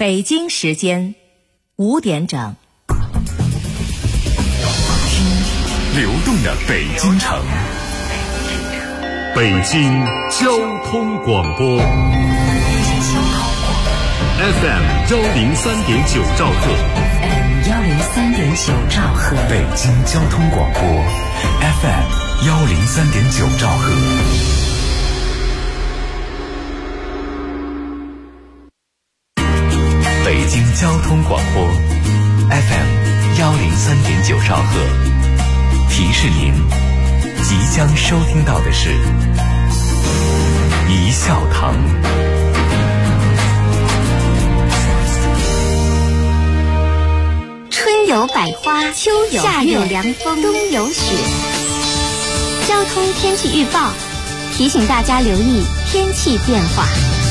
北京时间5点整。 听流动的北京城，北京交通广播 FM 103.9兆赫 103.9兆赫， 北京交通广播 FM 103.9兆赫。北京交通广播 FM 103.9兆赫，提示您即将收听到的是一笑堂。 春有百花，秋有夏有凉风，冬有雪。交通天气预报提醒大家留意天气变化。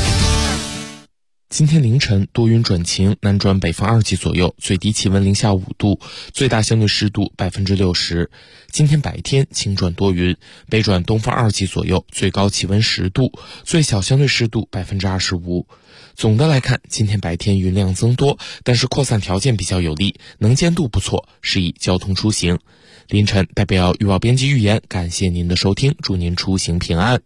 今天凌晨多云转晴，南转北风2级左右，最低气温零下5度，最大相对湿度60%。今天白天晴转多云，北转东风2级左右，最高气温10度，最小相对湿度25%。总的来看，今天白天云量增多，但是扩散条件比较有利，能见度不错，适宜交通出行。凌晨代表预报编辑预言，感谢您的收听，祝您出行平安。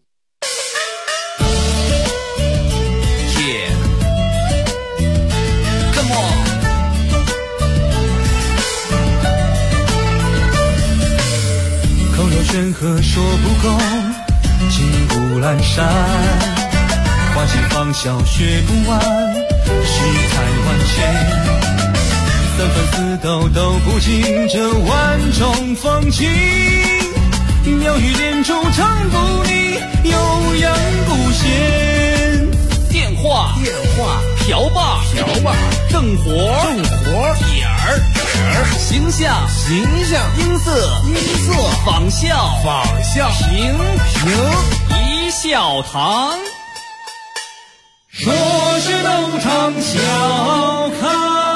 口若悬河说不够，金谷阑珊，花谢芳笑学不完，世态万千，三番四斗斗不尽这万种风情，妙语连珠唱不腻，悠扬不闲。 电话瓢把正活点儿形象音色仿效评一笑堂， 说是东厂笑开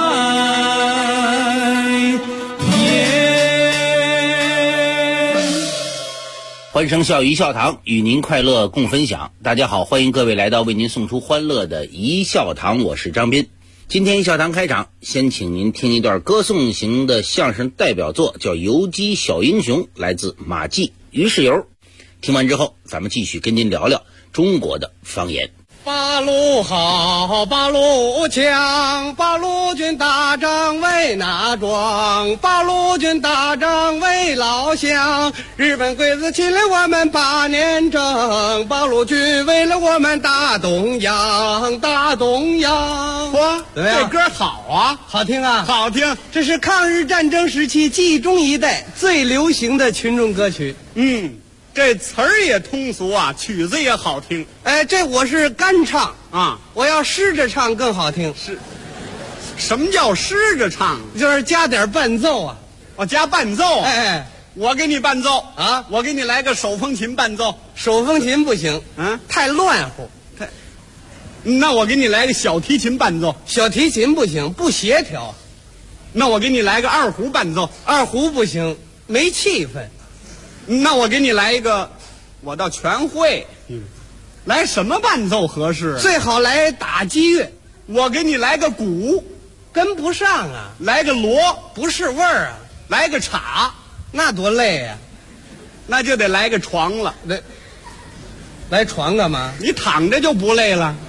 颜。 欢声笑语一笑堂，与您快乐共分享。大家好，欢迎各位来到为您送出欢乐的一笑堂，我是张斌。今天一笑堂开场，先请您听一段歌颂型的相声代表作，叫《游击小英雄》，来自马季、于世友。听完之后，咱们继续跟您聊聊中国的方言。 八路好，八路强，八路军打仗为哪桩？八路军打仗为老乡。日本鬼子侵略我们8年整，八路军为了我们大东洋，大东洋。 嚯， 这歌好啊， 好听啊， 好听。 这是抗日战争时期记忆中一代最流行的群众歌曲。 这词儿也通俗啊，曲子也好听。 哎，这我是干唱啊， 我要湿着唱更好听。 是，什么叫湿着唱？ 就是加点伴奏啊。 我加伴奏。 哎， 我给你伴奏啊， 我给你来个手风琴伴奏。 手风琴不行，太乱乎。 那我给你来个小提琴伴奏。 小提琴不行，不协调。 那我给你来个二胡伴奏。 二胡不行，没气氛。 那我给你来一个，我倒全会。来什么伴奏合适？ 最好来打击乐。 我给你来个鼓， 跟不上啊。 来个锣， 不是味儿啊。 来个镲， 那多累啊。 那就得来个床了。 来床干嘛？ 你躺着就不累了。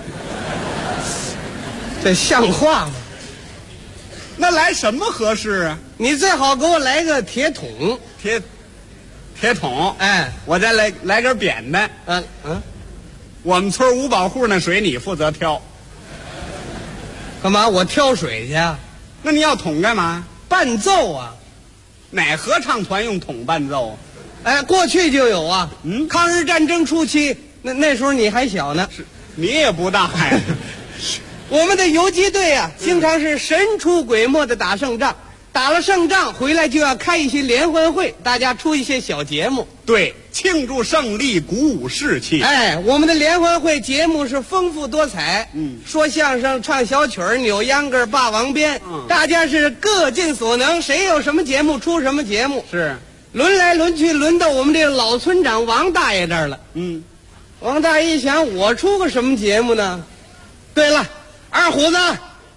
这像话吗？ 那来什么合适啊？ 你最好给我来个铁桶。 铁桶， 哎， 我再来根扁担。我们村五保户那水你负责挑。 干嘛？我挑水去啊？ 那你要桶干嘛？ 伴奏啊。 哪合唱团用桶伴奏？ 哎，过去就有啊。抗日战争初期，那时候你还小呢。 是，你也不大呀。 我们的游击队啊，经常是神出鬼没的打胜仗。打了胜仗回来就要开一些联欢会，大家出一些小节目。 对，庆祝胜利，鼓舞士气。 哎，我们的联欢会节目是丰富多彩。说相声、唱小曲儿、扭秧歌、霸王鞭，大家是各尽所能，谁有什么节目出什么节目。 是， 轮来轮去，轮到我们这个老村长王大爷这儿了。王大爷一想，我出个什么节目呢？对了，二虎子，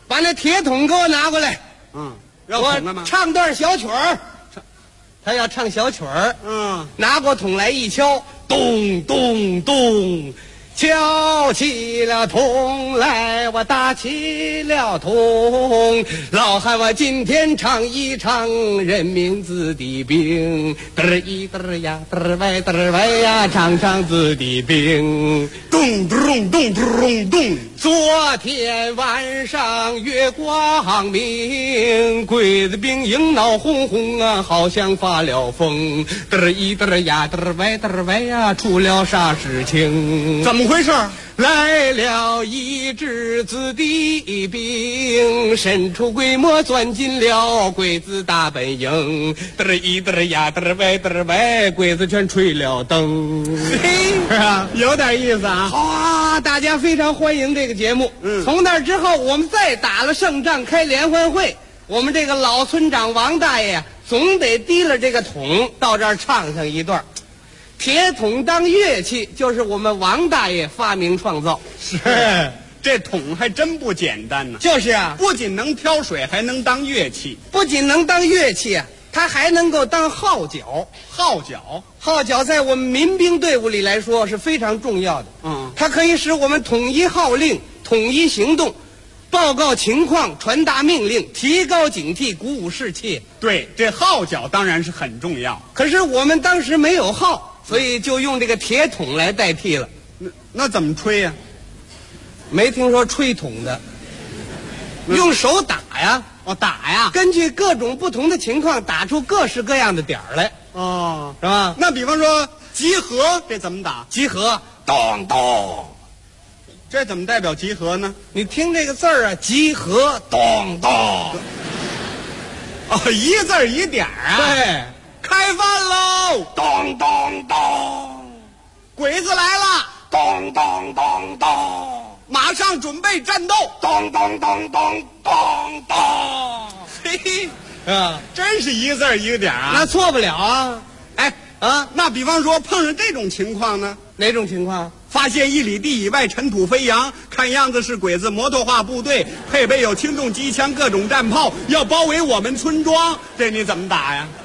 把那铁桶给我拿过来。 要桶干嘛？ 我唱段小曲儿。他要唱小曲儿。拿过桶来一敲，咚咚咚。敲起了桶来，我打起了桶。老汉，我今天唱一唱人民子弟兵，嘚儿一嘚儿呀，嘚儿歪呀，唱唱子弟兵， 咚咚咚咚咚。 昨天晚上月光明，鬼子兵营闹哄哄啊，好像发了疯。嘚儿一嘚儿呀，嘚儿歪呀，出了啥事情？ 怎么回事？ 来了一支子弟兵，神出鬼没钻进了鬼子大本营。嘚儿一嘚儿呀，嘚儿歪，鬼子全吹了灯。 嘿，是啊，有点意思啊。 好啊，大家非常欢迎这个节目。从那之后，我们再打了胜仗，开联欢会，我们这个老村长王大爷总得提了这个桶到这儿唱上一段。铁桶当乐器，就是我们王大爷发明创造。 是，这桶还真不简单呢。 就是啊， 不仅能挑水，还能当乐器。 不仅能当乐器啊，它还能够当号角。号角在我们民兵队伍里来说是非常重要的。它可以使我们统一号令、统一行动，报告情况、传达命令、提高警惕、鼓舞士气。 对，这号角当然是很重要。 可是我们当时没有号，所以就用这个铁桶来代替了。 那怎么吹呀？ 没听说吹筒的，用手打呀。 打呀！ 根据各种不同的情况，打出各式各样的点儿来。是吧？ 那比方说集合，这怎么打？ 集合，咚咚。 这怎么代表集合呢？ 你听这个字儿啊，集合，咚咚。 一个字儿一点儿啊。 对， 开饭喽，咚咚咚。鬼子来了，咚咚咚咚。马上准备战斗，咚咚咚咚咚咚。嘿，真是一个字儿一个点儿啊。 那错不了啊。 那比方说碰上这种情况呢？ 哪种情况？ 发现1里地以外尘土飞扬，看样子是鬼子摩托化部队，配备有轻重机枪、各种战炮，要包围我们村庄。这你怎么打呀？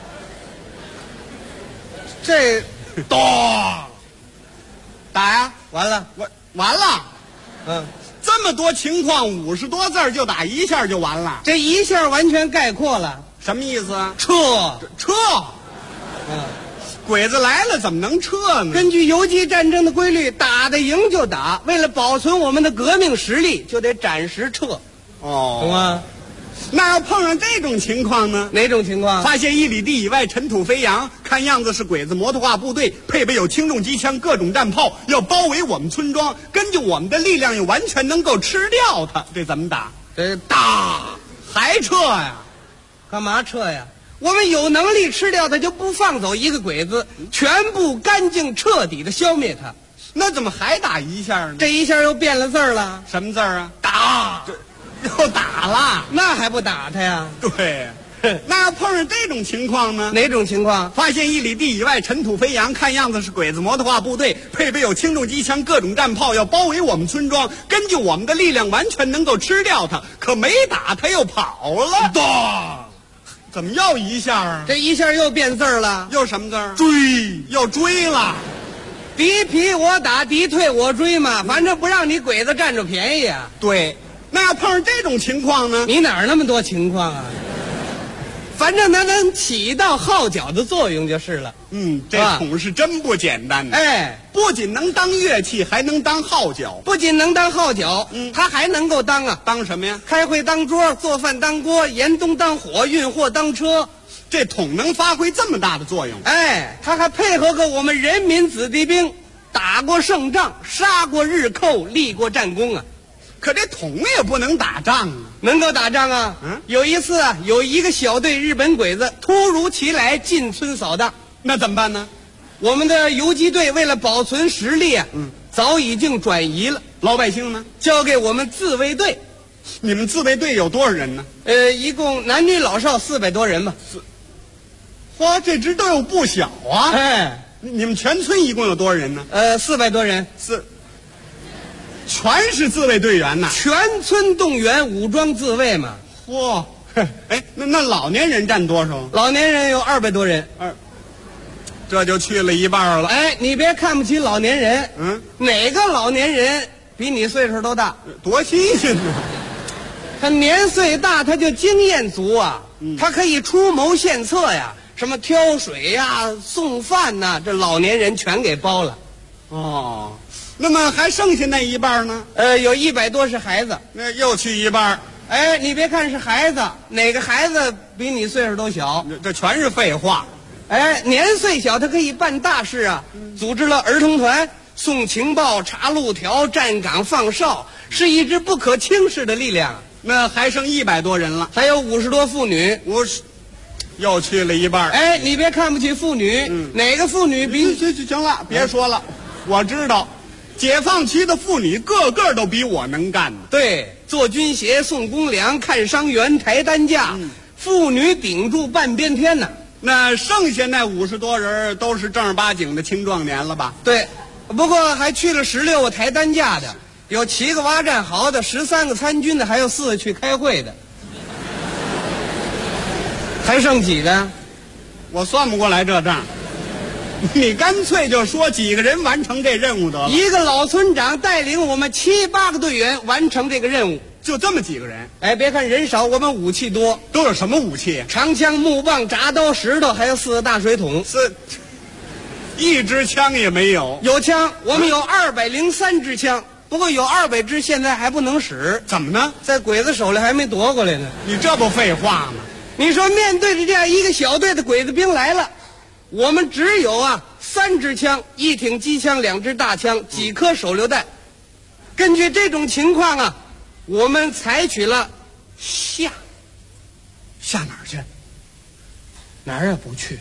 这，咚， 打呀！ 完了， 完了。这么多情况，50多字就打一下就完了。 这一下完全概括了。 什么意思啊？ 撤。 鬼子来了怎么能撤呢？ 根据游击战争的规律，打得赢就打，为了保存我们的革命实力，就得暂时撤。懂吗？ 那要碰上这种情况呢？ 哪种情况？ 发现1里地以外尘土飞扬，看样子是鬼子摩托化部队，配备有轻重机枪、各种战炮，要包围我们村庄，根据我们的力量也完全能够吃掉它。这怎么打？ 这打还撤呀？ 干嘛撤呀？我们有能力吃掉它，就不放走一个鬼子，全部干净彻底的消灭它。 那怎么还打一下呢？ 这一下又变了字儿了。 什么字儿啊？ 打。 又打了， 那还不打他呀？ 对，那要碰上这种情况呢？ 哪种情况？ 发现1里地以外尘土飞扬，看样子是鬼子摩托化部队，配备有轻重机枪、各种战炮，要包围我们村庄，根据我们的力量完全能够吃掉他，可没打他又跑了。咚！怎么又一下啊？ 这一下又变字儿了。 又什么字儿？ 追， 又追了。 敌疲我打，敌退我追嘛，反正不让你鬼子占着便宜啊。 对。那要碰上这种情况呢？ 你哪儿那么多情况啊？反正它能起到号角的作用就是了。 这桶是真不简单的。不仅能当乐器，还能当号角。 不仅能当号角，它还能够当当什么呀？ 开会当桌，做饭当锅，严冬当火，运货当车。 这桶能发挥这么大的作用？ 它还配合过我们人民子弟兵，打过胜仗，杀过日寇，立过战功啊。 可这桶也不能打仗啊。 能够打仗啊。有一次有一个小队日本鬼子突如其来进村扫荡， 那怎么办呢？ 我们的游击队为了保存实力早已经转移了。 老百姓呢？ 交给我们自卫队。 你们自卫队有多少人呢？ 一共男女老少400多人吧。 嚯，这支队伍不小啊！ 哎， 你们全村一共有多少人呢？ 400多人。 全是自卫队员呐。 全村动员，武装自卫嘛。 嚯，哎，那老年人占多少？ 老年人有200多人。 这就去了一半了。 哎，你别看不起老年人，哪个老年人比你岁数都大？ 多新鲜呢！ 他年岁大，他就经验足啊，他可以出谋献策呀，什么挑水呀、送饭呐，这老年人全给包了。 哦，那么还剩下那一半呢？ 有100多是孩子， 那又去一半。 哎，你别看是孩子，哪个孩子比你岁数都小？ 这全是废话。 哎，年岁小，他可以办大事啊！组织了儿童团，送情报、查路条、站岗放哨，是一支不可轻视的力量。 那还剩100多人了， 还有50多妇女 50，又去了一半。 哎，你别看不起妇女，哪个妇女比？ 行了，别说了，我知道，解放区的妇女个个都比我能干呢。 对，做军鞋、送公粮、看伤员、抬担架，妇女顶住半边天呢。 那剩下那50多人都是正儿八经的青壮年了吧？ 对，不过还去了16个抬担架的，有7个挖战壕的，13个参军的，还有4个去开会的。还剩几个？ 我算不过来这账。你干脆就说几个人完成这任务得了。 一个老村长带领我们7、8个队员完成这个任务。 就这么几个人？ 哎，别看人少，我们武器多。 都有什么武器？ 长枪、木棒、铡刀、石头，还有4个大水桶。 一支枪也没有。 有枪，我们有203支枪，不过有200支现在还不能使。 怎么呢？ 在鬼子手里还没夺过来呢。 你这不废话吗？ 你说面对着这样一个小队的鬼子兵来了，我们只有3支枪，1挺机枪，2支大枪，几颗手榴弹。根据这种情况我们采取了下哪儿去？哪儿也不去。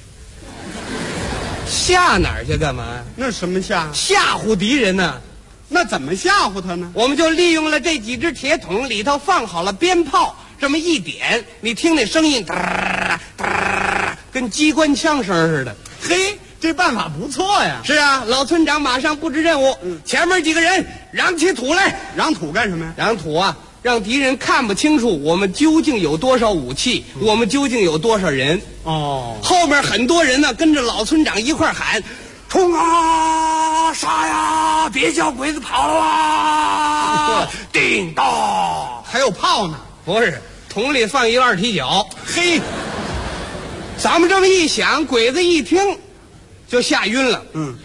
下哪儿去干嘛呀？ 那什么下？ 吓唬敌人呢。 那怎么吓唬他呢？ 我们就利用了这几只铁桶，里头放好了鞭炮，这么一点，你听那声音，跟机关枪声似的。 嘿，这办法不错呀。 是啊，老村长马上布置任务，前面几个人嚷起土来。 嚷土干什么呀？ 嚷土让敌人看不清楚我们究竟有多少武器，我们究竟有多少人。后面很多人呢跟着老村长一块喊，冲啊，杀呀，别叫鬼子跑啊！叮当， 还有炮呢？ 不是，桶里放一个2踢脚。 嘿， 咱们这么一响，鬼子一听就吓晕了。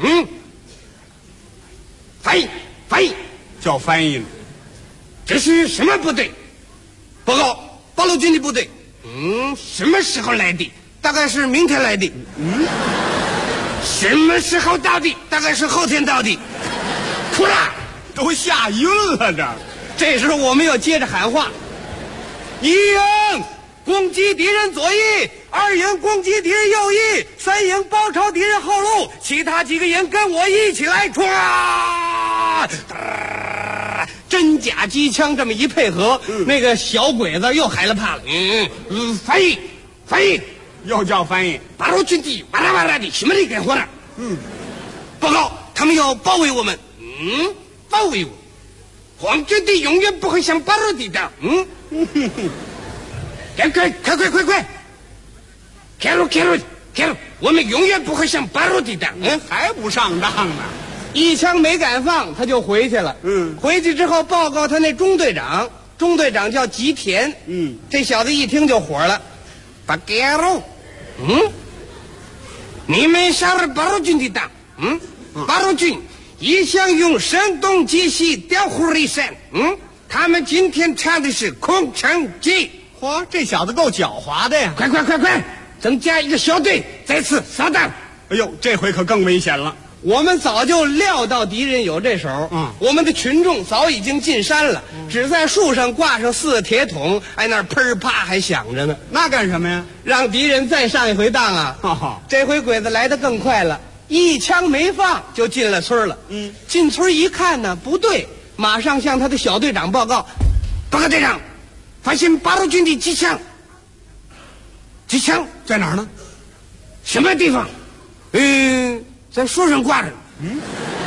翻译叫翻译呢。 这是什么部队？报告，八路军的部队。什么时候来的？大概是明天来的。什么时候到的？大概是后天到的。哭了， 都吓晕了这时候我们要接着喊话：一营攻击敌人左翼，2营攻击敌人右翼，3营包抄敌人后路，其他几个营跟我一起来冲啊！真假机枪这么一配合，那个小鬼子又害了怕了。翻译， 又叫翻译。 八路军的哇啦哇啦的，什么的干活了？报告，他们要包围我们。包围我，皇军的永远不会向八路抵挡。快！开路！我们永远不会向八路抵挡。 还不上当呢？ 一枪没敢放，他就回去了。回去之后报告他那中队长叫吉田。这小子一听就火了，八嘎喽，你们上了八路军的当。八路军一向用声东击西，调虎离山。他们今天唱的是空城计。 嚯，这小子够狡猾的呀！ 快！增加一个小队，再次扫荡。 哎呦，这回可更危险了。 我们早就料到敌人有这手，我们的群众早已经进山了，只在树上挂上4个铁桶，那喷啪还响着呢。 那干什么呀？ 让敌人再上一回当啊！这回鬼子来得更快了，一枪没放就进了村了。进村一看呢，不对，马上向他的小队长报告：报告队长，发现八路军的机枪。机枪在哪儿呢？ 什么地方？在树上挂着。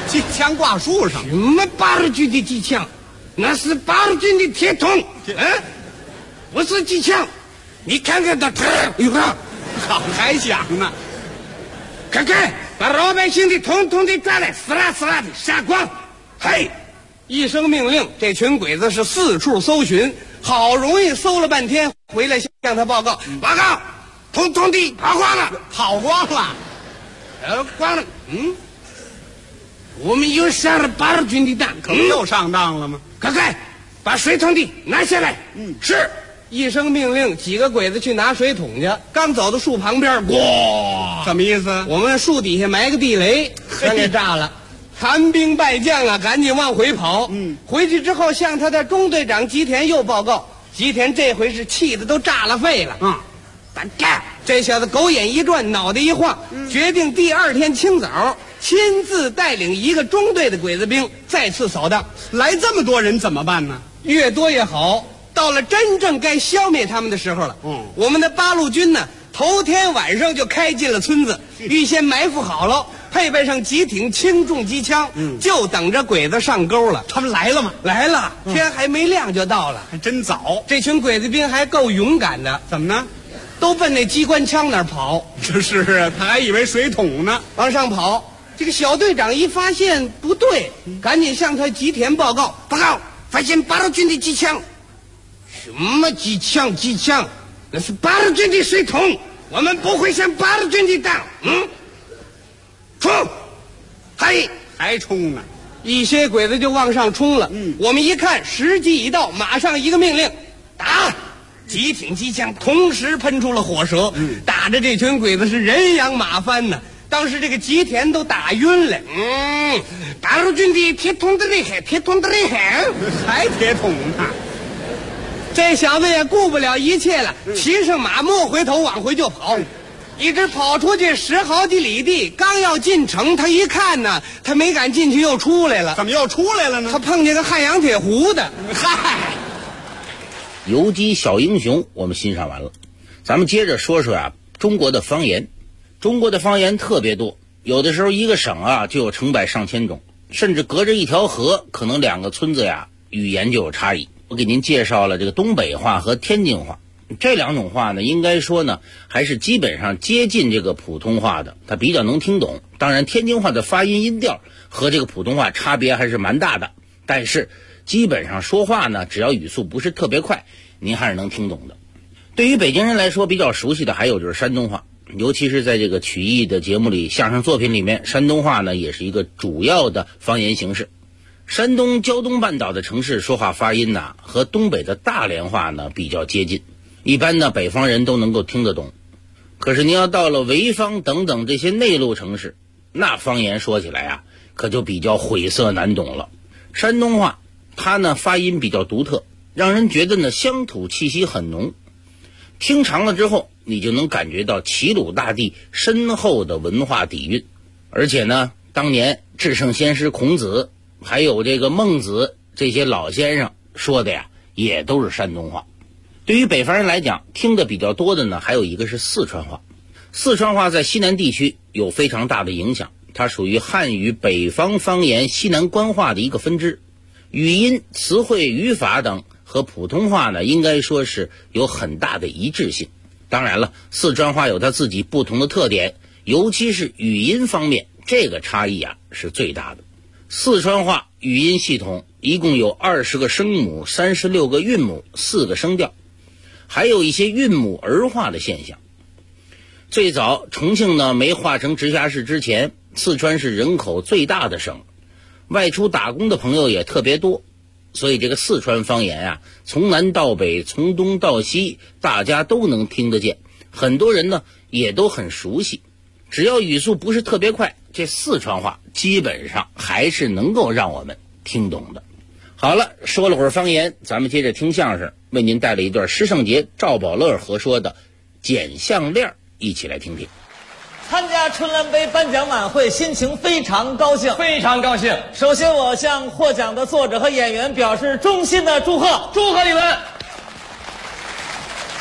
机枪挂树上。 什么八路军的机枪？那是八路军的铁桶，不是机枪。你看看他，有个好还想呢。 看看，把老百姓的统统的抓来，撕拉撕拉的杀光。嘿，一声命令，这群鬼子是四处搜寻，好容易搜了半天，回来向他报告，报告，统统的跑光了， 跑光了。 光了。我们又上了八路军的当， 可不又上当了吗？ 快快，把水桶的拿下来。是。一声命令，几个鬼子去拿水桶去。刚走到树旁边，哇， 什么意思？ 我们树底下埋个地雷，全给炸了。残兵败将啊，赶紧往回跑。回去之后向他的中队长吉田又报告。吉田这回是气得都炸了肺了。胆干！这小子狗眼一转，脑袋一晃，决定第二天清早亲自带领一个中队的鬼子兵再次扫荡。 来这么多人怎么办呢？ 越多越好。到了真正该消灭他们的时候了。我们的八路军呢，头天晚上就开进了村子，预先埋伏好了，配备上几挺轻重机枪，就等着鬼子上钩了。 他们来了吗？ 来了，天还没亮就到了， 还真早。 这群鬼子兵还够勇敢的。 怎么呢？ 都奔那机关枪那儿跑。 这是他还以为水桶呢， 往上跑。这个小队长一发现不对，赶紧向他吉田报告，报告发现八路军的机枪。什么机枪？机枪，那是八路军的水桶，我们不会向八路军的当。冲！嘿， 还冲呢！ 一些鬼子就往上冲了。我们一看时机已到，马上一个命令，打！几挺机枪同时喷出了火舌，打着这群鬼子是人仰马翻呢。当时这个吉田都打晕了。八路军的铁桶的厉害，铁桶的厉害， 还铁桶呢。 这小子也顾不了一切了，骑上马莫回头往回就跑，一直跑出去10好几里地。刚要进城，他一看呢，他没敢进去，又出来了。 怎么又出来了呢？ 他碰见个汉阳铁壶的。嗨， 游击小英雄我们欣赏完了，咱们接着说说中国的方言。中国的方言特别多，有的时候一个省就有成百上千种，甚至隔着一条河，可能2个村子语言就有差异。我给您介绍了这个东北话和天津话，这2种话呢，应该说呢还是基本上接近这个普通话的，它比较能听懂。当然天津话的发音音调和这个普通话差别还是蛮大的，但是基本上说话呢，只要语速不是特别快，您还是能听懂的。对于北京人来说比较熟悉的还有就是山东话，尤其是在这个曲艺的节目里，相声作品里面，山东话呢也是一个主要的方言形式。山东胶东半岛的城市说话发音和东北的大连话呢比较接近，一般呢北方人都能够听得懂。可是您要到了潍坊等等这些内陆城市，那方言说起来可就比较晦涩难懂了。山东话它呢发音比较独特，让人觉得呢乡土气息很浓，听长了之后你就能感觉到齐鲁大地深厚的文化底蕴。而且呢当年至圣先师孔子还有这个孟子这些老先生说的也都是山东话。对于北方人来讲，听的比较多的呢还有一个是四川话。四川话在西南地区有非常大的影响，它属于汉语北方方言西南官话的一个分支，语音、词汇、语法等和普通话呢应该说是有很大的一致性。当然了，四川话有它自己不同的特点，尤其是语音方面，这个差异是最大的。四川话语音系统一共有20个声母、36个韵母、4个声调，还有一些韵母儿化的现象。最早重庆呢没划成直辖市之前，四川是人口最大的省，外出打工的朋友也特别多，所以这个四川方言从南到北，从东到西，大家都能听得见，很多人呢也都很熟悉。只要语速不是特别快，这四川话基本上还是能够让我们听懂的。好了，说了会儿方言，咱们接着听相声，为您带来一段施圣杰、赵宝乐合说的捡项链，一起来听听。 参加春兰杯颁奖晚会，心情非常高兴， 非常高兴。 首先，我向获奖的作者和演员表示衷心的祝贺， 祝贺你们！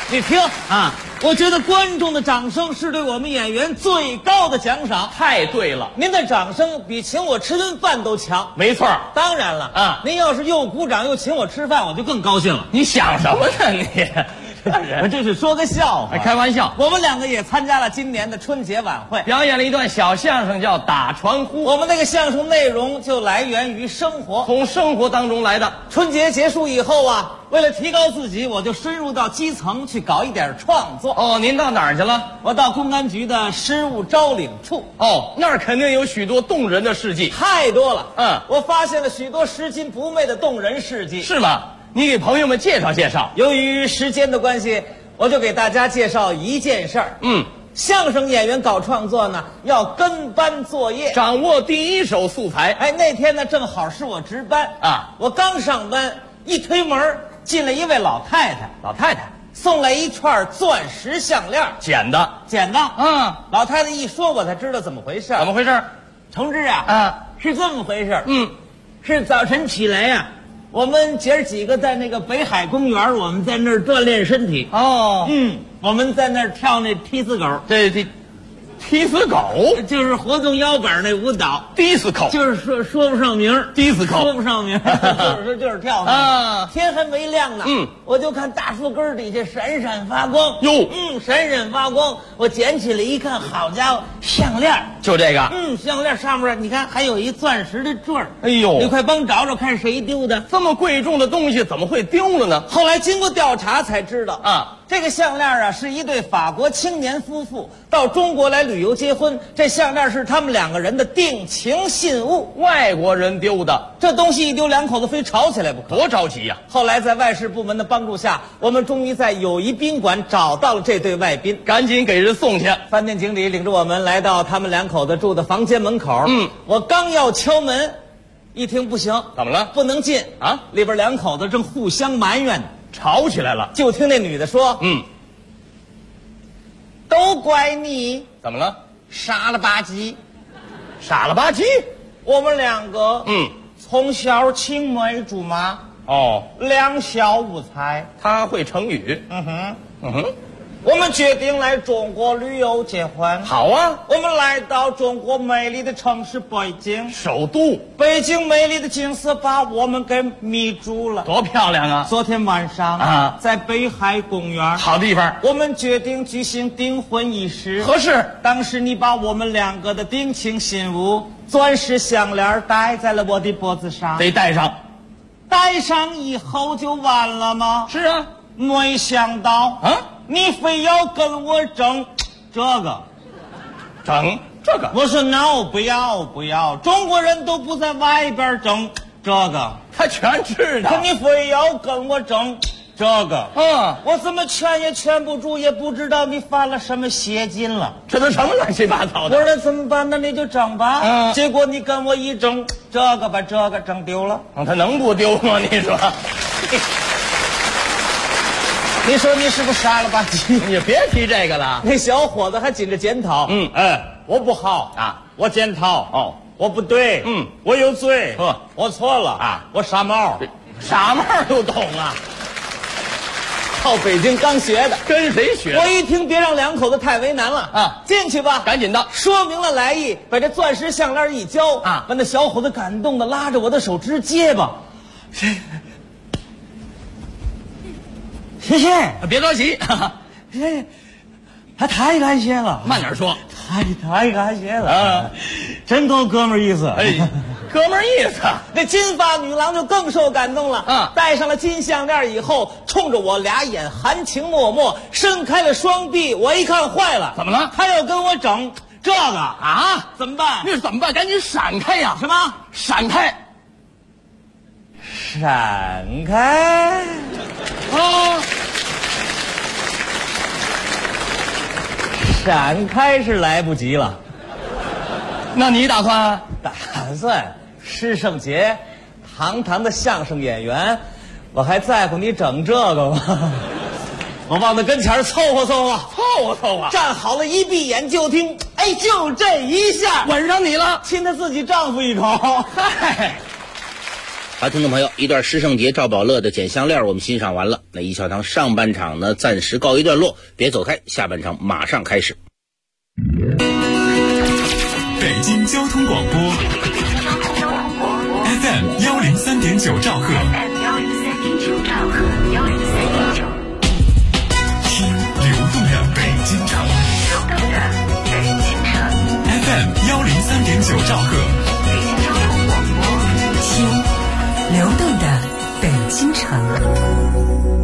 你听啊，我觉得观众的掌声是对我们演员最高的奖赏。 太对了， 您的掌声比请我吃顿饭都强。 没错。 当然了啊， 您要是又鼓掌又请我吃饭，我就更高兴了。 你想什么呢你？ 我这是说个笑话， 开玩笑。 我们两个也参加了今年的春节晚会， 表演了一段小相声，叫打传呼。 我们那个相声内容就来源于生活， 从生活当中来的。 春节结束以后啊，为了提高自己，我就深入到基层去搞一点创作。 哦，您到哪儿去了？ 我到公安局的失物招领处。 哦，那儿肯定有许多动人的事迹， 太多了。 嗯， 我发现了许多拾金不昧的动人事迹。 是吗？你给朋友们介绍介绍。 由于时间的关系，我就给大家介绍一件事儿。相声演员搞创作呢，要跟班作业， 掌握第一手素材。 哎，那天呢正好是我值班啊， 我刚上班，一推门进来一位老太太，送来一串钻石项链， 捡的。 老太太一说，我才知道怎么回事。 怎么回事？ 同志啊，是这么回事。是早晨起来呀，我们姐儿几个在那个北海公园，我们在那儿锻炼身体。我们在那儿跳那踢死狗。 这踢死狗就是活动腰板那舞蹈。 disco 就是说不上名。 disco 说不上名，就是跳啊。 天还没亮呢，我就看大树根底下闪闪发光。 哟， 闪闪发光。我捡起来一看，好家伙，项链。 就这个。 项链上面你看还有一钻石的坠儿。 哎呦， 你快帮找找看谁丢的？ 这么贵重的东西怎么会丢了呢？ 后来经过调查才知道啊， 这个项链啊是一对法国青年夫妇到中国来旅游结婚，这项链是他们两个人的定情信物， 外国人丢的。 这东西一丢，两口子非吵起来不可， 多着急呀！ 后来在外事部门的帮助下，我们终于在友谊宾馆找到了这对外宾， 赶紧给人送去。 饭店经理领着我们来到他们两口子住的房间门口。我刚要敲门，一听不行， 怎么了？ 不能进啊！ 里边两口子正互相埋怨， 吵起来了。 就听那女的说：“都怪你。” 怎么了？ 傻了吧唧。 傻了吧唧。 我们两个从小青梅竹马，两小无猜。 他会成语。 我们决定来中国旅游结婚。 好啊， 我们来到中国美丽的城市北京， 首都。 北京美丽的景色把我们给迷住了， 多漂亮啊！ 昨天晚上啊， 在北海公园， 好地方， 我们决定举行订婚仪式。 合适。 当时你把我们两个的定情信物钻石项链戴在了我的脖子上， 得戴上。 戴上以后就完了吗？ 是啊， 没想到你非要跟我争这个。 争这个？ 我说 no， 不要，中国人都不在外边争这个。 他全知道。 可你非要跟我争这个。我怎么劝也劝不住，也不知道你犯了什么邪禁了。 这都什么乱七八糟的？ 我说那怎么办呢？你就争吧。结果你跟我一争，这个把这个争丢了。 他能不丢吗？你说？ 你说你是不是傻了吧唧？ 你别提这个了。 那小伙子还紧着检讨。我不好啊， 我检讨。我不对。我有罪。我错了啊，我傻帽。 傻帽都懂啊。 到北京刚学的。 跟谁学的？ 我一听别让两口子太为难了啊，进去吧， 赶紧的， 说明了来意，把这钻石项链一交啊，把那小伙子感动的拉着我的手直结巴。谢谢， 别着急， 他太感谢了， 慢点说， 太感谢了啊，真够哥们儿意思， 哥们儿意思。 那金发女郎就更受感动了啊，戴上了金项链以后，冲着我俩眼含情脉脉，伸开了双臂。我一看坏了， 怎么了？ 他要跟我整这个啊？怎么办？ 那怎么办？赶紧闪开呀！ 什么？ 闪开！ 闪开！ 啊！ 闪开是来不及了。 那你打算？ 打算师圣节，堂堂的相声演员，我还在乎你整这个吗？我往他跟前凑合凑合，站好了，一闭眼就听，哎，就这一下， 吻上你了， 亲他自己丈夫一口。 嗨， 好，听众朋友，一段施圣杰、赵宝乐的剪项链我们欣赏完了。那一小堂上半场呢暂时告一段落，别走开，下半场马上开始。 北京交通广播 FM 103.9兆赫，听流动的北京城，FM 103.9兆赫， 听流动的北京城。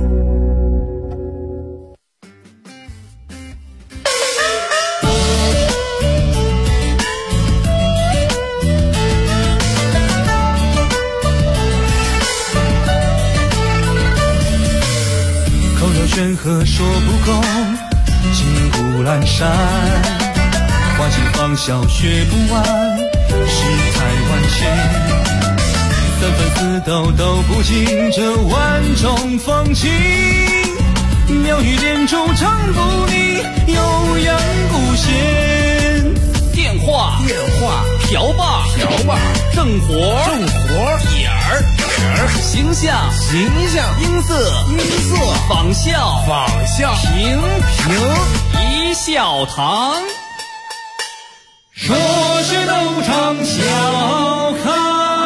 劝和说不够，骑虎阑珊，花尽芳笑学不完，世态万千，三分四斗都不尽这万种风情，妙语连珠唱不腻，悠扬不闲。 电话瓢把正活眼儿形象音色仿效平一笑堂， 说是都唱笑开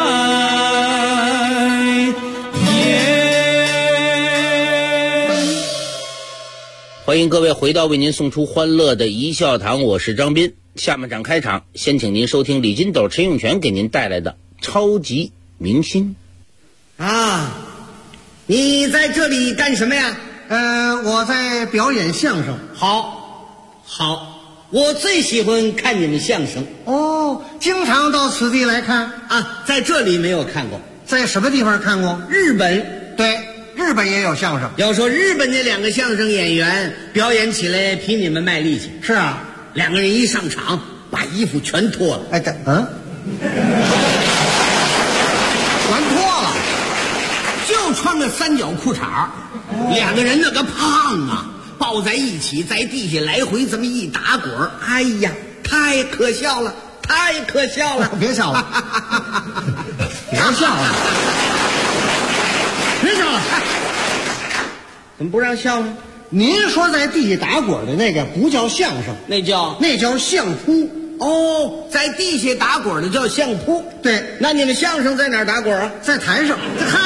颜。 欢迎各位回到为您送出欢乐的一笑堂，我是张斌。下半场开场，先请您收听李金斗、陈永泉给您带来的超级明星。 啊，你在这里干什么呀？我在表演相声。好，我最喜欢看你们相声。哦，经常到此地来看啊？在这里没有看过，在什么地方看过？日本。对，日本也有相声。要说日本那两个相声演员表演起来比你们卖力气。是啊，两个人一上场把衣服全脱了。哎，全脱了，就穿个三角裤衩两个人那个胖啊，抱在一起，在地下来回这么一打滚，哎呀，太可笑了，太可笑了！别笑了，别笑了，别笑了！怎么不让笑呢？您说在地下打滚的那个不叫相声，那叫相扑。哦，在地下打滚的叫相扑。对，那你们相声在哪儿打滚啊？在台上。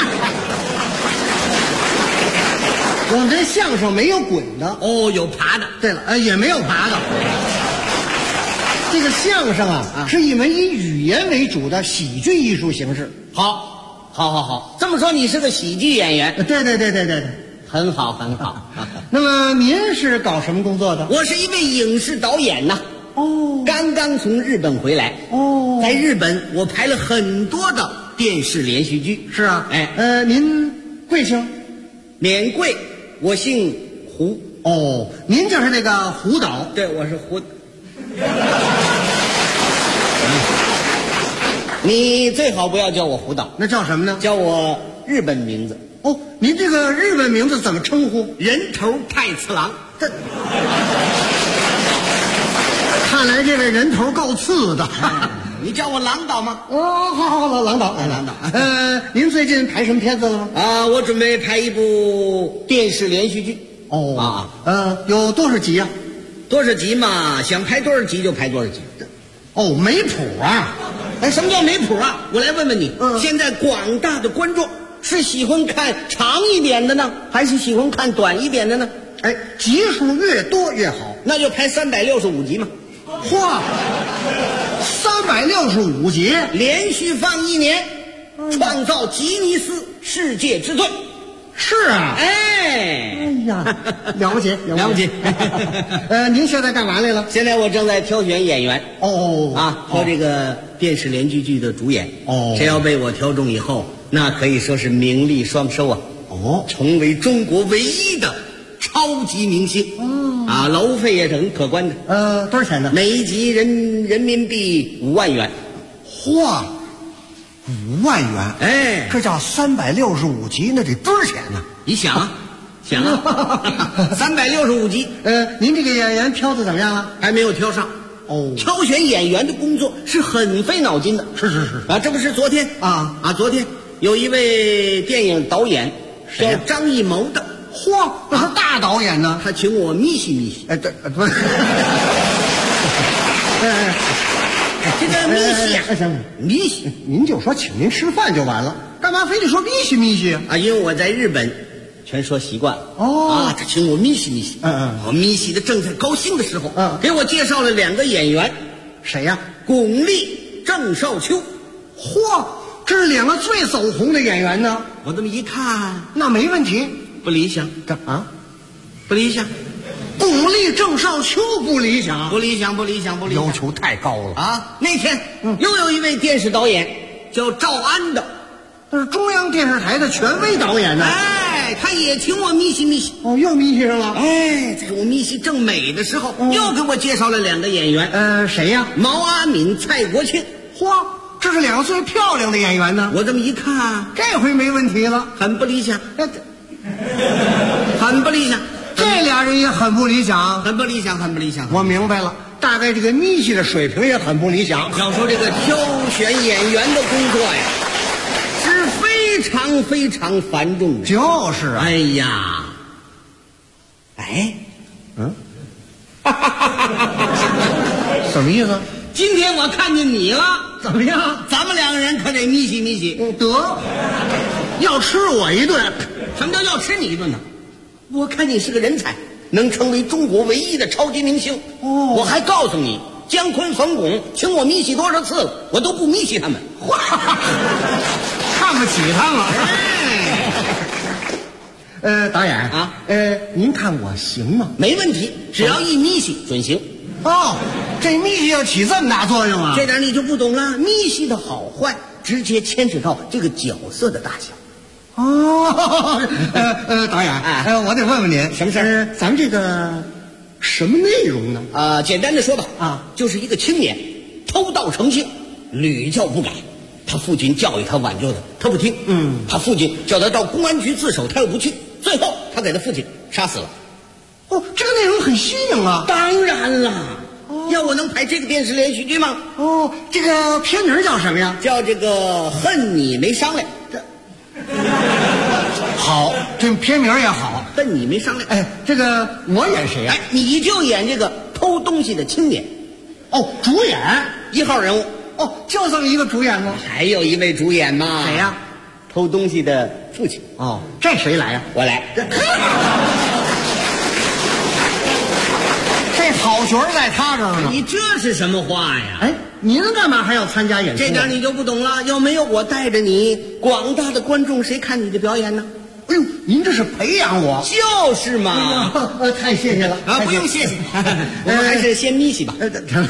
我们这相声没有滚的。哦，有爬的。对了，也没有爬的。这个相声啊，是一门以语言为主的喜剧艺术形式。好，这么说你是个喜剧演员？对，很好。那么您是搞什么工作的？我是一位影视导演呐。哦，刚刚从日本回来。哦，在日本我拍了很多的电视连续剧。是啊，您贵姓？免贵，我姓胡。哦，您就是那个胡导？对，我是胡。你最好不要叫我胡导，那叫什么呢？叫我日本名字。哦，您这个日本名字怎么称呼？人头太次郎。看来这位人头够次的。你叫我郎导吗？哦，好，郎导。您最近拍什么片子了吗？啊，我准备拍一部电视连续剧。哦，有多少集呀？多少集嘛？想拍多少集就拍多少集。哦，没谱啊！哎，什么叫没谱啊？我来问问你，现在广大的观众是喜欢看长一点的呢，还是喜欢看短一点的呢？哎，集数越多越好，那就拍365集嘛。嚯，365集连续放1年，创造吉尼斯世界之最。是啊，哎呀，了不起。您现在干嘛来了？现在我正在挑选演员。挑这个电视连续剧的主演。谁要被我挑中以后，那可以说是名利双收啊。成为中国唯一的超级明星。楼费也是很可观的。多少钱呢？每一集人民币5万元。嚯，5万元！哎，这叫365集，那得多少钱呢？你想啊，365集。您这个演员挑的怎么样了？还没有挑上。挑选演员的工作是很费脑筋的。是啊，这不是昨天昨天有一位电影导演叫张艺谋的， 嚯，那是大导演呢。 他请我咪西咪西。 哎，对，不是。 这个咪西啊， 行， 咪西， 您就说请您吃饭就完了，干嘛非得说咪西咪西啊？因为我在日本全说习惯了。啊，他请我咪西咪西。我咪西的正在高兴的时候，给我介绍了2个演员。 谁呀？ 巩俐、郑少秋。 嚯，这是2个最走红的演员呢。 我这么一看， 那没问题， 不理想。 干嘛？ 不理想。 巩俐、郑少秋不理想， 不理想，不理想，不理想， 要求太高了啊！那天又有一位电视导演叫赵安的， 那是中央电视台的权威导演呢。 哎，他也请我咪西咪西。 哦，又咪西上了。 哎，在我咪西正美的时候，又给我介绍了2个演员。 谁呀？ 毛阿敏、蔡国庆。 嚯，这是2个最漂亮的演员呢。 我这么一看， 这回没问题了， 很不理想，很不理想。 这俩人也很不理想， 很不理想，很不理想。 我明白了，大概这个咪西的水平也很不理想。 要说这个挑选演员的工作呀，是非常非常繁重的。 就是啊， 哎呀，哎， 什么意思？ 今天我看见你了， 怎么样？ 咱们2个人可得咪西咪西。 得，要吃我一顿。 什么叫要吃你一顿呢？我看你是个人才，能成为中国唯一的超级明星。我还告诉你，姜昆、冯巩请我咪西多少次了，我都不咪西他们。 看不起他们。导演啊， 您看我行吗？ 没问题，只要一咪西准行。 哦，这咪西要起这么大作用啊？ 这点你就不懂了。咪西的好坏直接牵扯到这个角色的大小。 哦，导演，我得问问您， 什么事儿？ 咱们这个什么内容呢？ 简单的说吧，就是一个青年偷盗成性，屡教不改。他父亲教育他挽救他，他不听。他父亲叫他到公安局自首，他又不去。最后他给他父亲杀死了。 哦，这个内容很新颖啊！ 当然了，要我能拍这个电视连续剧吗？ 哦，这个片名叫什么呀？ 叫这个恨你没商量。 好，这片名也好， 恨你没商量。 哎，这个我演谁呀？ 哎，你就演这个偷东西的青年。 哦，主演 1号人物。 哦，就这么一个主演吗？ 还有一位主演嘛？ 谁呀？ 偷东西的父亲。 哦，这谁来呀？ 我来。 这好角在他这儿呢。 你这是什么话呀？ 哎，您干嘛还要参加演出？ 这点你就不懂了。要没有我带着你，广大的观众谁看你的表演呢？ 哎呦，您这是培养我。 就是嘛。 太谢谢了啊！不用谢谢，我们还是先咪西吧。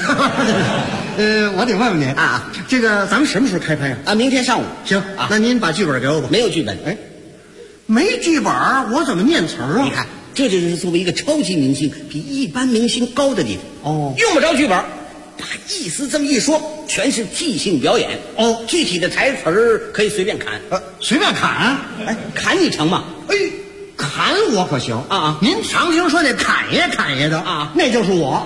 我得问问您啊，这个咱们什么时候开拍呀？ 明天上午。 行，那您把剧本给我吧。 没有剧本。 哎，没剧本，我怎么念词儿啊？ 你看，这就是作为一个超级明星比一般明星高的地方。 哦， 用不着剧本，把意思这么一说，全是即兴表演。 哦， 具体的台词儿可以随便砍。 随便砍？ 哎，砍你成吗？ 哎，砍我可行啊！ 您常听说那侃爷的啊，那就是我。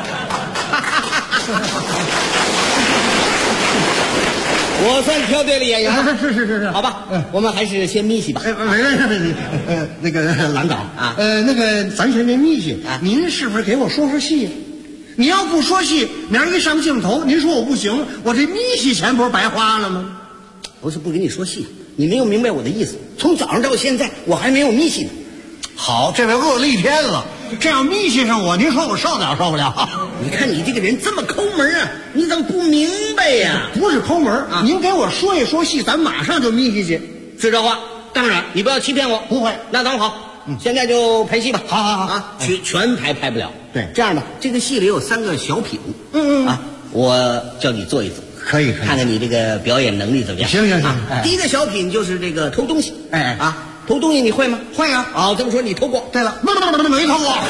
我算挑对了演员。 是， 好吧，我们还是先咪西吧。 那个蓝导啊，那个咱先别咪西啊，您是不是给我说说戏？你要不说戏，明儿一上镜头，您说我不行，我这咪西钱不是白花了吗？ 不是不给你说戏，你没有明白我的意思。从早上到现在，我还没有咪西呢。 好，这位饿了一天了，这样咪西上我，您说我受得了？ 你看你这个人这么抠门啊，你怎么不明白呀？ 不是抠门啊，您给我说一说戏，咱马上就咪西去。 是这话？当然，你不要欺骗我。 不会。 那咱们好，现在就拍戏吧。 好啊，全拍不了。 对， 这样吧，这个戏里有3个小品。我叫你做一组。 可以， 看看你这个表演能力怎么样？ 行。 第一个小品就是这个偷东西。 偷东西你会吗？ 会啊。 这么说你偷过？ 对了，没偷过。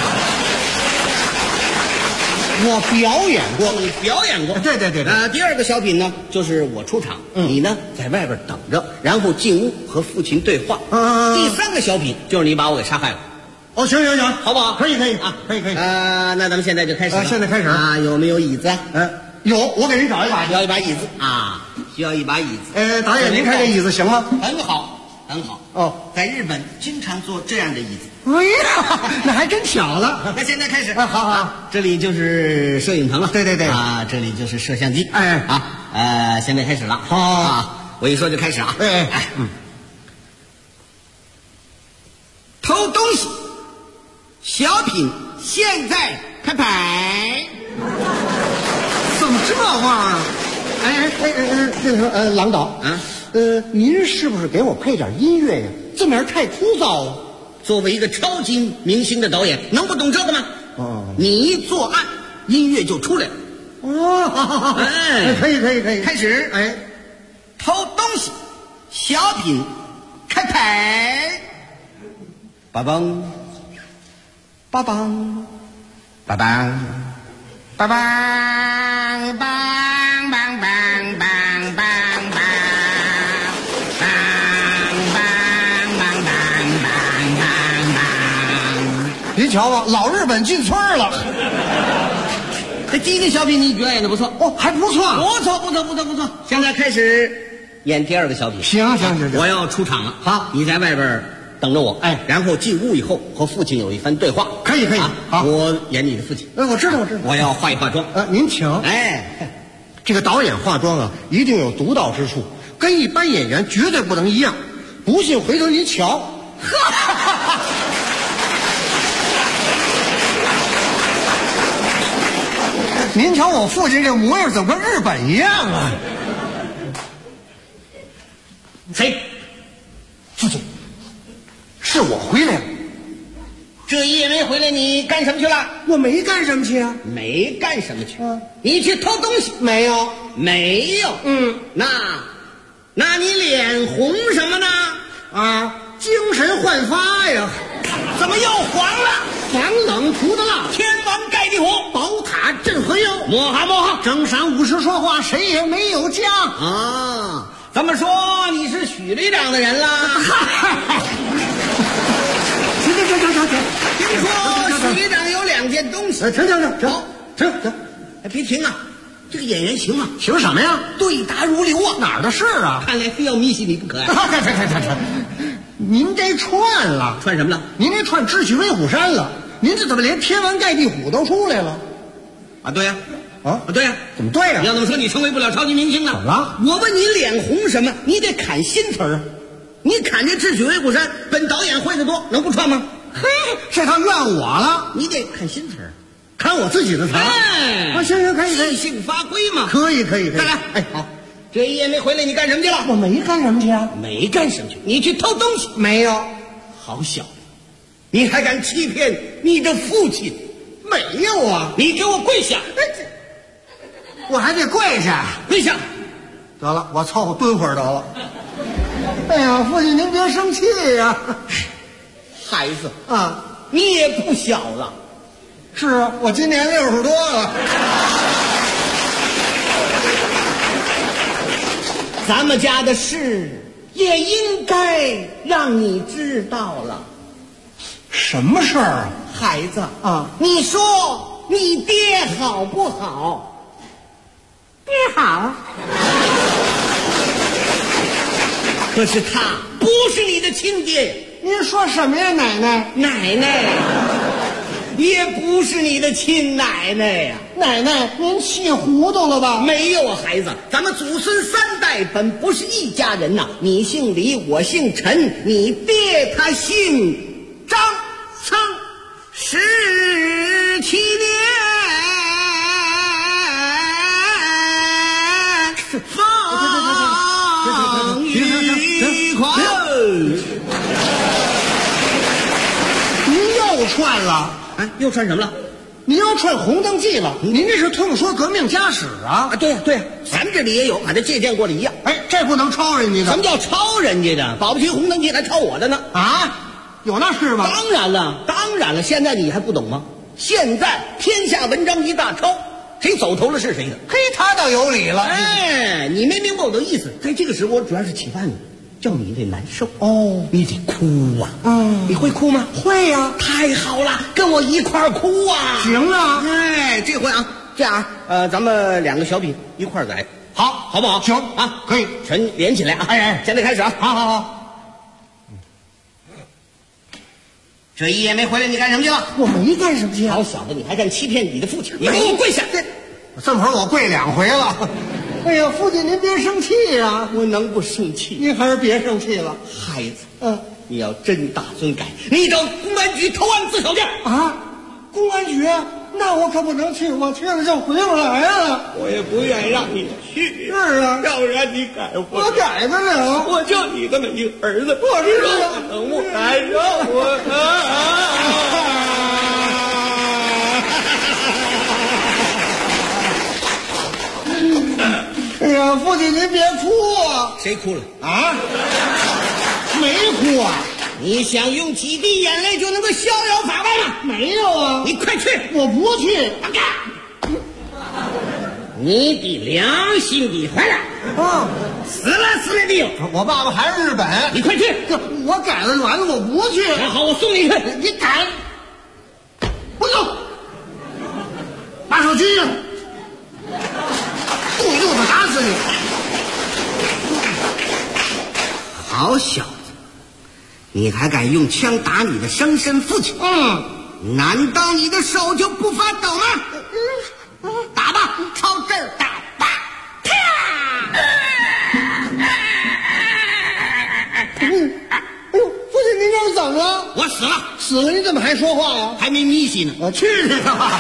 我表演过。 你表演过？ 对。 第2个小品呢，就是我出场，你呢在外边等着，然后进屋和父亲对话。第3个小品就是你把我给杀害了。 哦，行， 好不好？ 可以啊，可以。 那咱们现在就开始。 现在开始有没有椅子？ 有，我给您找一把。 要一把椅子需要一把椅子。 导演，您看这椅子行吗？ 很好，很好。 哦， 在日本经常做这样的椅子。 哎呀，那还真巧了。 那现在开始。 好， 这里就是摄影棚了。 对啊，这里就是摄像机。现在开始了。 好， 我一说就开始啊。偷东西，小品现在开拍。 怎么这玩意儿？那个郎导啊， 您是不是给我配点音乐呀？这玩意儿太枯燥了。 作为一个超级明星的导演，能不懂这个吗？你一作案，音乐就出来了。 好，可以， 开始。偷东西，小品开拍。梆梆，梆梆，梆梆，梆梆，梆梆，梆梆，梆梆， 您瞧吧，老日本进村了。 这第一个小品你表演的不错哦，还不错， 不错。现在开始演第二个小品。 行， 我要出场了。 好， 你在外边等着我。然后进屋以后和父亲有一番对话。 可以。 好，我演你的父亲。 我知道。 我要化一化妆。 您请。这个导演化妆啊，一定有独到之处，跟一般演员绝对不能一样。不信回头您瞧。您瞧我父亲这模样，怎么跟日本一样啊？ 谁？ 父亲，是我回来了。 这一夜没回来，你干什么去了？ 我没干什么去啊。 没干什么去？你去偷东西？ 没有。 那你脸红什么呢？ 精神焕发呀。 怎么又黄了？ 防冷涂的蜡， 天王盖地虎， 宝塔镇河妖。 摸哈， 正晌午时说话，谁也没有讲啊。怎么说你是许旅长的人了？ 行。 听说许旅长有2件东西。 停， 别停啊！这个演员行吗？ 行什么呀？ 对答如流啊！ 哪儿的事啊？ 看来非要迷信你不可啊！ 您这串了， 串什么了？ 您这串智取威虎山了。您这怎么连天王盖地虎都出来了？ 对呀， 对呀，怎么对呀？ 要这么说，你成为不了超级明星了。 怎么了？ 我问你脸红什么？你得砍新词儿。你砍这智取威虎山，本导演会的多，能不串吗？ 嘿，这趟怨我了。 你得砍新词儿， 砍我自己的词儿。行，可以， 即兴发挥嘛。 可以。 再来。好。这一夜没回来，你干什么去了？ 我没干什么去啊。 没干什么去？你去偷东西？ 没有。 好小子，你还敢欺骗你的父亲？ 没有啊。 你给我跪下！ 我还得跪下。 跪下。 得了，我凑合蹲会儿得了。哎呀，父亲您别生气呀。 孩子啊，你也不小了。 是啊，我今年60多了。 咱们家的事也应该让你知道了。 什么事儿啊？ 孩子啊，你说你爹好不好？ 爹好。 可是他不是你的亲爹。 您说什么呀，奶奶？ 奶奶也不是你的亲奶奶呀。 奶奶，您气糊涂了吧？ 没有啊，孩子，咱们祖孙3代本不是一家人呐。你姓李，我姓陈，你爹他姓张，曾17年风雨快。 您又串了。 又串什么了？ 您又串红灯记了。您这是痛说革命家史啊？ 对呀，咱们这里也有，俺这借鉴过的一样。 这不能抄人家的。 什么叫抄人家的？保不齐红灯记还抄我的呢。 有那事吗？ 当然了，现在你还不懂吗？现在天下文章一大抄，谁走头了是谁的。 嘿，他倒有理了。 你没明白我的意思。在这个时候，我主要是启发你，叫你得难受你得哭啊。你会哭吗？ 会呀。 太好了，跟我一块儿哭啊。 行啊。 这回啊，这样咱们2个小品一块儿改。 好，好不好？ 行啊， 可以， 全连起来啊！ 哎， 现在开始啊！ 好。 这一夜没回来，你干什么去了？ 我没干什么去啊！ 好小子，你还敢欺骗你的父亲？你给我跪下！ 这会儿我跪2回了。哎呀，父亲您别生气呀！ 我能不生气？ 您还是别生气了。 孩子，你要真打算改，你找公安局投案自首去啊！公安局？那我可不能去，我去了就回不来了。 我也不愿意让你去。 是啊， 要不然你改我改不了。 我就你这么一个儿子，我能不改让我哎呀，父亲您别哭啊！ 谁哭了啊？没哭啊！ 你想用几滴眼泪就能够逍遥法外吗？ 没有啊！ 你快去！ 我不去！ 你的良心的回来！死了的有！ 我爸爸还是日本！ 你快去！ 我改了完了，我不去！ 好，我送你去！ 你改！不走！把手举上！动就我打死你！ 好小子，你还敢用枪打你的生身父亲？难道你的手就不发抖吗？打吧，朝这儿打吧！ 哎呦，父亲您这是怎么了？ 我死了！ 死了，你怎么还说话呀？ 还没咪西呢！ 我去你的吧！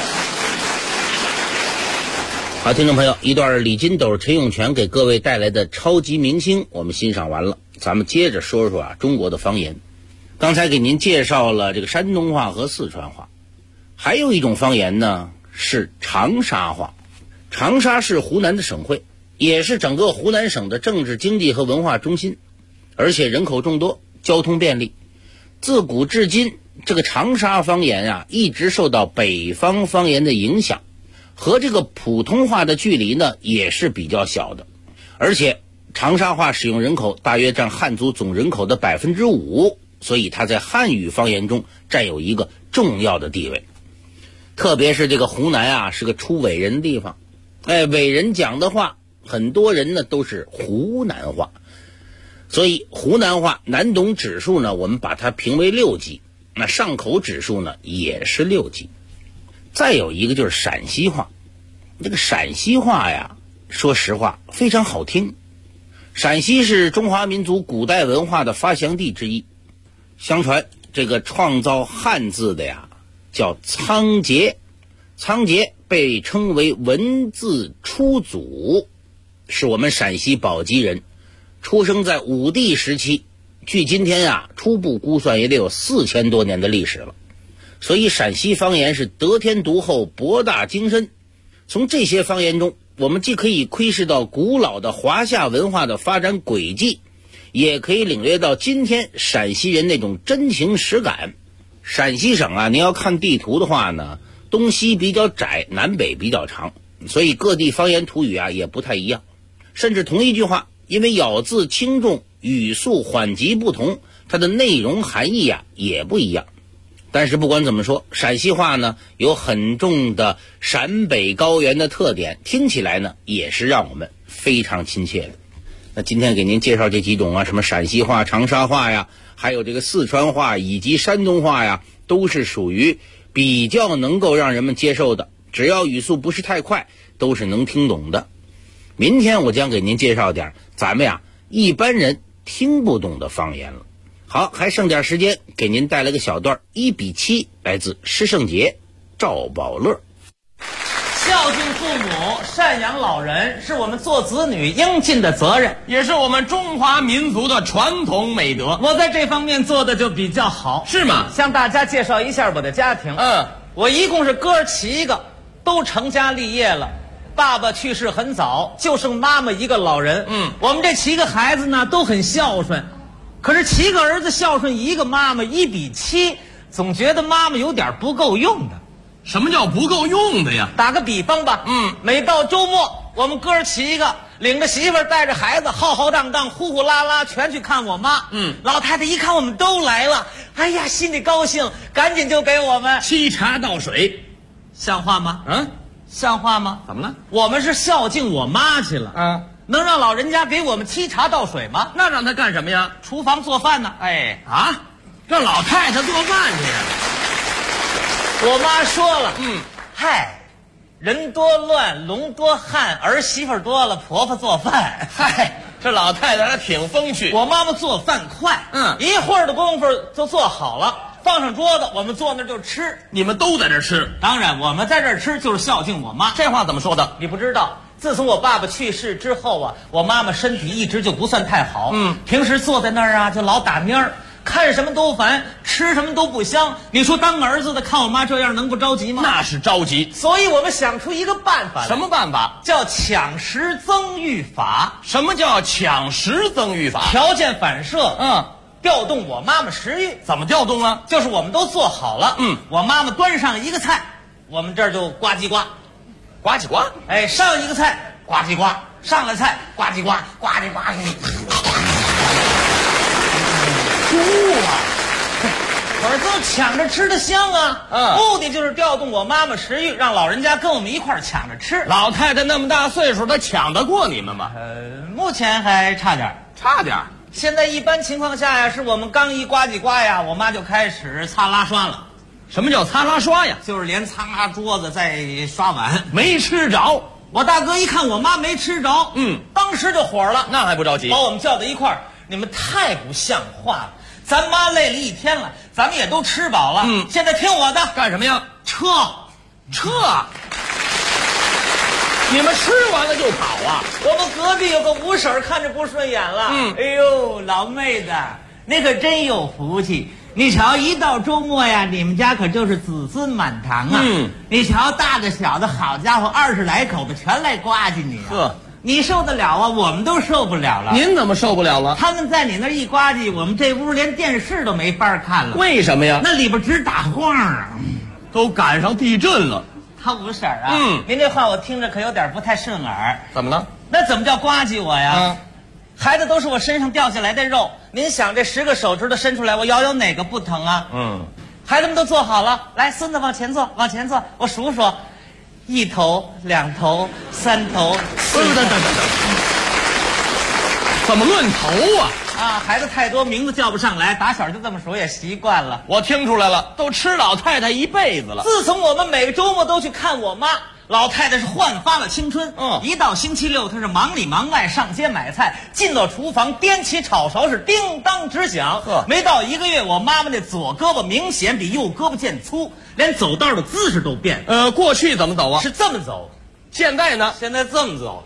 好，听众朋友，一段李金斗、陈永泉给各位带来的超级明星，我们欣赏完了，咱们接着说说中国的方言。刚才给您介绍了这个山东话和四川话，还有一种方言呢是长沙话。长沙是湖南的省会，也是整个湖南省的政治、经济和文化中心，而且人口众多，交通便利。自古至今，这个长沙方言一直受到北方方言的影响。和这个普通话的距离呢也是比较小的，而且长沙话使用人口大约占汉族总人口的 5%， 所以它在汉语方言中占有一个重要的地位。特别是这个湖南是个出伟人的地方，伟人讲的话很多人呢都是湖南话，所以湖南话难懂指数呢我们把它评为6级，那上口指数呢也是6级。再有一个就是陕西话，这个陕西话说实话非常好听。陕西是中华民族古代文化的发祥地之一，相传这个创造汉字的叫仓颉，仓颉被称为文字初祖，是我们陕西宝鸡人，出生在武帝时期，距今天初步估算也得有4000多年的历史了。所以陕西方言是得天独厚，博大精深。从这些方言中，我们既可以窥视到古老的华夏文化的发展轨迹，也可以领略到今天陕西人那种真情实感。陕西省您要看地图的话呢，东西比较窄，南北比较长，所以各地方言土语也不太一样。甚至同一句话，因为咬字轻重、语速缓急不同，它的内容含义也不一样。但是不管怎么说，陕西话呢有很重的陕北高原的特点，听起来呢也是让我们非常亲切的。那今天给您介绍这几种什么陕西话、长沙话还有这个四川话以及山东话都是属于比较能够让人们接受的，只要语速不是太快，都是能听懂的。明天我将给您介绍点咱们一般人听不懂的方言了。好，还剩点时间，给您带来个小段1比7，来自施圣杰、赵宝乐。 孝敬父母，赡养老人，是我们做子女应尽的责任， 也是我们中华民族的传统美德。 我在这方面做的就比较好。 是吗？ 向大家介绍一下我的家庭。我一共是哥7个，都成家立业了。爸爸去世很早，就剩妈妈一个老人。我们这7个孩子呢都很孝顺。可是7个儿子孝顺1个妈妈，1比7，总觉得妈妈有点不够用的。 什么叫不够用的呀？ 打个比方吧，每到周末，我们哥7个领着媳妇儿带着孩子，浩浩荡荡、呼呼啦啦，全去看我妈。老太太一看我们都来了，哎呀，心里高兴，赶紧就给我们沏茶倒水， 像话吗？ 像话吗？ 怎么了？ 我们是孝敬我妈去了啊， 能让老人家给我们沏茶倒水吗？ 那让他干什么呀？ 厨房做饭呢。哎啊，让老太太做饭去呀？ 我妈说了， 嗨， 人多乱，龙多汉，儿媳妇多了，婆婆做饭。 嗨，这老太太还挺风趣。 我妈妈做饭快，一会儿的功夫就做好了，放上桌子，我们坐那儿就吃。 你们都在这吃？ 当然，我们在这儿吃就是孝敬我妈。 这话怎么说的？ 你不知道，自从我爸爸去世之后啊，我妈妈身体一直就不算太好。平时坐在那儿啊，就老打蔫儿。看什么都烦，吃什么都不香。你说当儿子的看我妈这样，能不着急吗？ 那是着急。 所以我们想出一个办法来。 什么办法？ 叫抢食增育法。 什么叫抢食增育法？ 条件反射，调动我妈妈食欲。 怎么调动啊？ 就是我们都做好了，我妈妈端上一个菜，我们这儿就呱唧呱， 呱唧呱。 哎，上一个菜，呱唧呱，上了菜，呱唧呱，呱唧呱。哭啊！可是都抢着吃的香啊！目的就是调动我妈妈食欲，让老人家跟我们一块儿抢着吃。 老太太那么大岁数，她抢得过你们吗？ 目前还差点。 差点。 现在一般情况下呀，是我们刚一呱唧呱呀，我妈就开始擦拉刷了。 什么叫擦拉刷呀？ 就是连擦桌子再刷碗。 没吃着。 我大哥一看我妈没吃着，当时就火了。 那还不着急？ 把我们叫到一块儿，你们太不像话了。咱妈累了一天了，咱们也都吃饱了。现在听我的， 干什么呀？ 撤！ 你们吃完了就跑啊？ 我们隔壁有个吴婶看着不顺眼了。哎呦，老妹子，那可真有福气。你瞧，一到周末呀，你们家可就是子孙满堂啊。你瞧，大的小的，好家伙，20来口子全来呱唧你啊。你受得了啊？我们都受不了了。 您怎么受不了了？ 他们在你那一呱唧，我们这屋连电视都没法看了。 为什么呀？ 那里边直打晃啊！ 都赶上地震了。 他吴婶啊，您这话我听着可有点不太顺耳。 怎么了？ 那怎么叫呱唧我呀？孩子都是我身上掉下来的肉，您想这10个手指头伸出来，我咬哪个不疼啊？孩子们都坐好了，来，孙子往前坐，往前坐，我数数。1头、2头、3头、4头。 怎么论头啊？ 孩子太多，名字叫不上来，打小就这么数也习惯了。 我听出来了，都吃老太太一辈子了。 自从我们每个周末都去看我妈，老太太是焕发了青春。一到星期六，她是忙里忙外，上街买菜，进到厨房掂起炒勺是叮当直响。没到1个月，我妈妈那左胳膊明显比右胳膊见粗，连走道的姿势都变。 过去怎么走啊？ 是这么走， 现在呢？ 现在这么走。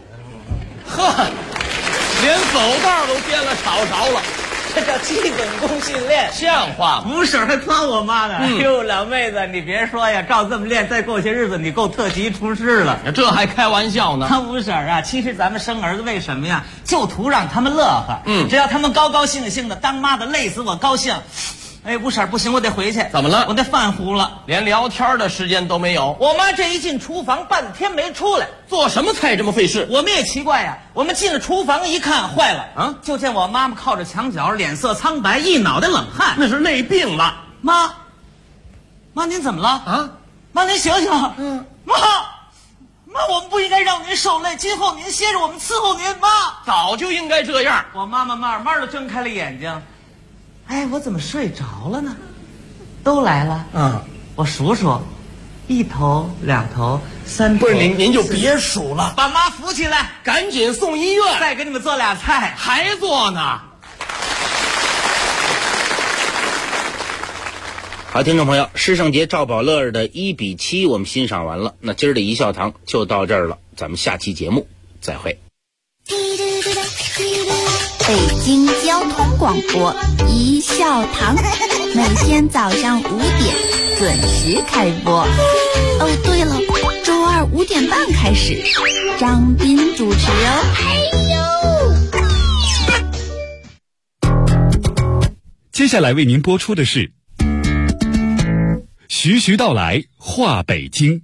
连走道都颠了炒勺了， 这叫基本功训练， 像话吗？ 吴婶还夸我妈呢。哟，老妹子，你别说呀，照这么练，再过些日子你够特级厨师了。 这还开玩笑呢。 他吴婶啊，其实咱们生儿子为什么呀？就图让他们乐呵。只要他们高高兴兴的，当妈的累死我高兴。哎，吴婶不行，我得回去。 怎么了？ 我那饭糊了， 连聊天的时间都没有。 我妈这一进厨房，半天没出来。 做什么菜这么费事？ 我们也奇怪呀。我们进了厨房一看，坏了就见我妈妈靠着墙角，脸色苍白，一脑袋冷汗， 那是累病了。 妈，您怎么了啊？妈，您醒醒。妈，我们不应该让您受累，今后您歇着，我们伺候您。妈， 早就应该这样。 我妈妈慢慢的睁开了眼睛。哎，我怎么睡着了呢？都来了。我数数，1头、2头、3头。 不是您就别数了， 把妈扶起来， 赶紧送医院。 再给你们做俩菜， 还做呢。 好，听众朋友，施圣杰、赵宝乐的1比7我们欣赏完了，那今儿的一笑堂就到这儿了，咱们下期节目再会。 北京交通广播一笑堂，每天早上5点准时开播。哦，对了，周二5点半开始，张斌主持哦。 接下来为您播出的是徐徐道来话北京。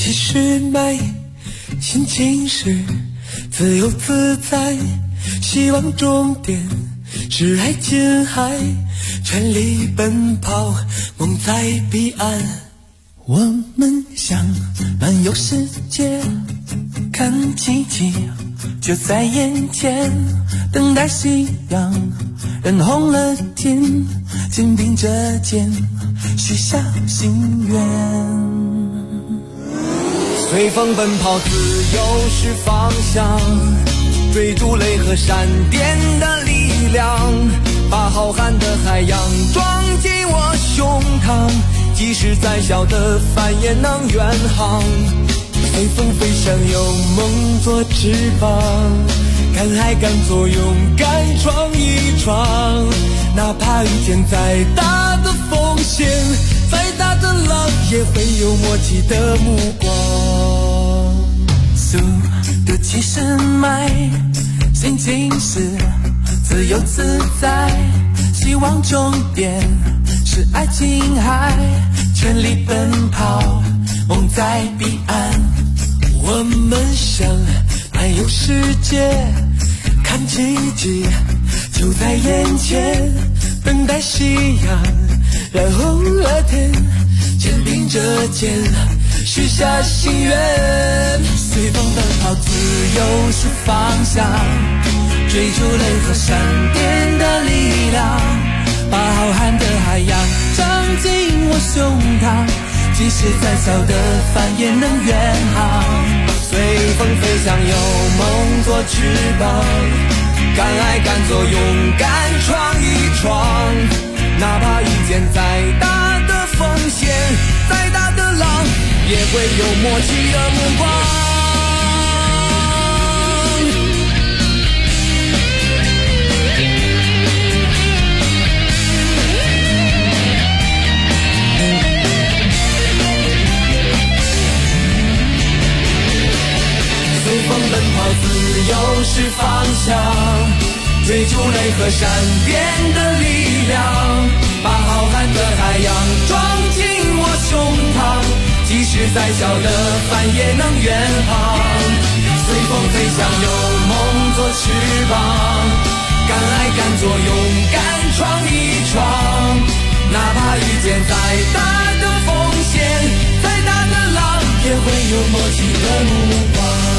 继续迈，心情是自由自在，希望终点是爱琴海，全力奔跑，梦在彼岸。我们想漫游世界，看奇迹就在眼前，等待夕阳染红了天，肩并着肩许下心愿。随风奔跑，自由是方向，追逐雷和闪电的力量，把浩瀚的海洋装进我胸膛，即使再小的帆也能远航。随风飞翔，有梦做翅膀，敢爱敢做，勇敢闯一闯，哪怕遇见再大的风险，再大的浪也会有默契的目光。速度起身迈，心情是自由自在，希望终点是爱琴海，全力奔跑，梦在彼岸。我们想漫游世界，看奇迹就在眼前，等待夕阳染红了天，肩并着肩许下心愿。随风奔跑，自由是方向，追逐雷和闪电的力量，把浩瀚的海洋装进我胸膛，即使再小的帆也能远航。随风飞翔，有梦做翅膀，敢爱敢做，勇敢闯一闯，哪怕遇见再大的风险，再大的浪也会有默契的目光。随风奔跑，自由是方向，追逐雷和闪电的力量，把浩瀚的海洋装进我胸膛，即使再小的帆也能远航。随风飞翔，有梦做翅膀，敢爱敢做，勇敢闯一闯，哪怕遇见再大的风险，再大的浪也会有默契的目光。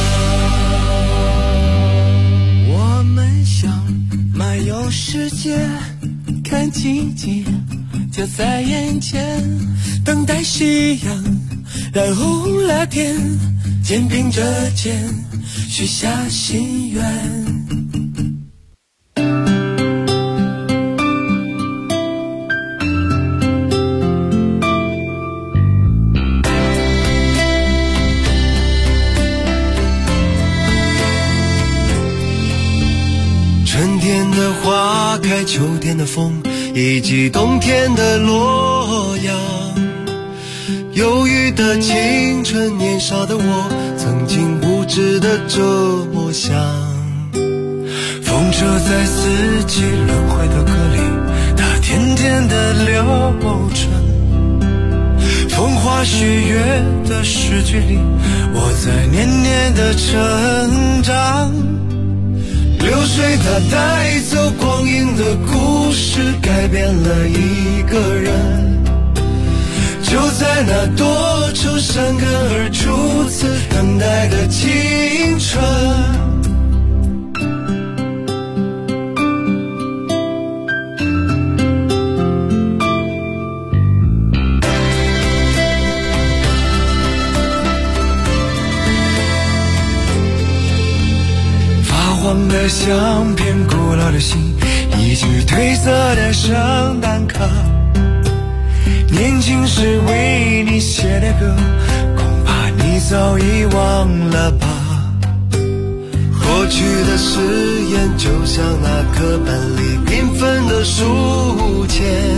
我们想漫游世界，看奇迹就在眼前，等待夕阳染红了天，肩并着肩许下心愿。春天的花开，秋天的风，以及冬天的洛阳。忧郁的青春，年少的我曾经无知的这么想。风车在四季轮回的歌里，它甜甜的流转。风花雪月的诗句里，我在年年的成长。流水它带走光阴的故事，改变了一个人。就在那多愁善感而初次等待的青春，发黄的相片，古老的信，一句褪色的圣诞卡，年轻时为你写的歌，恐怕你早已忘了吧。过去的誓言就像那课本里缤纷的书签，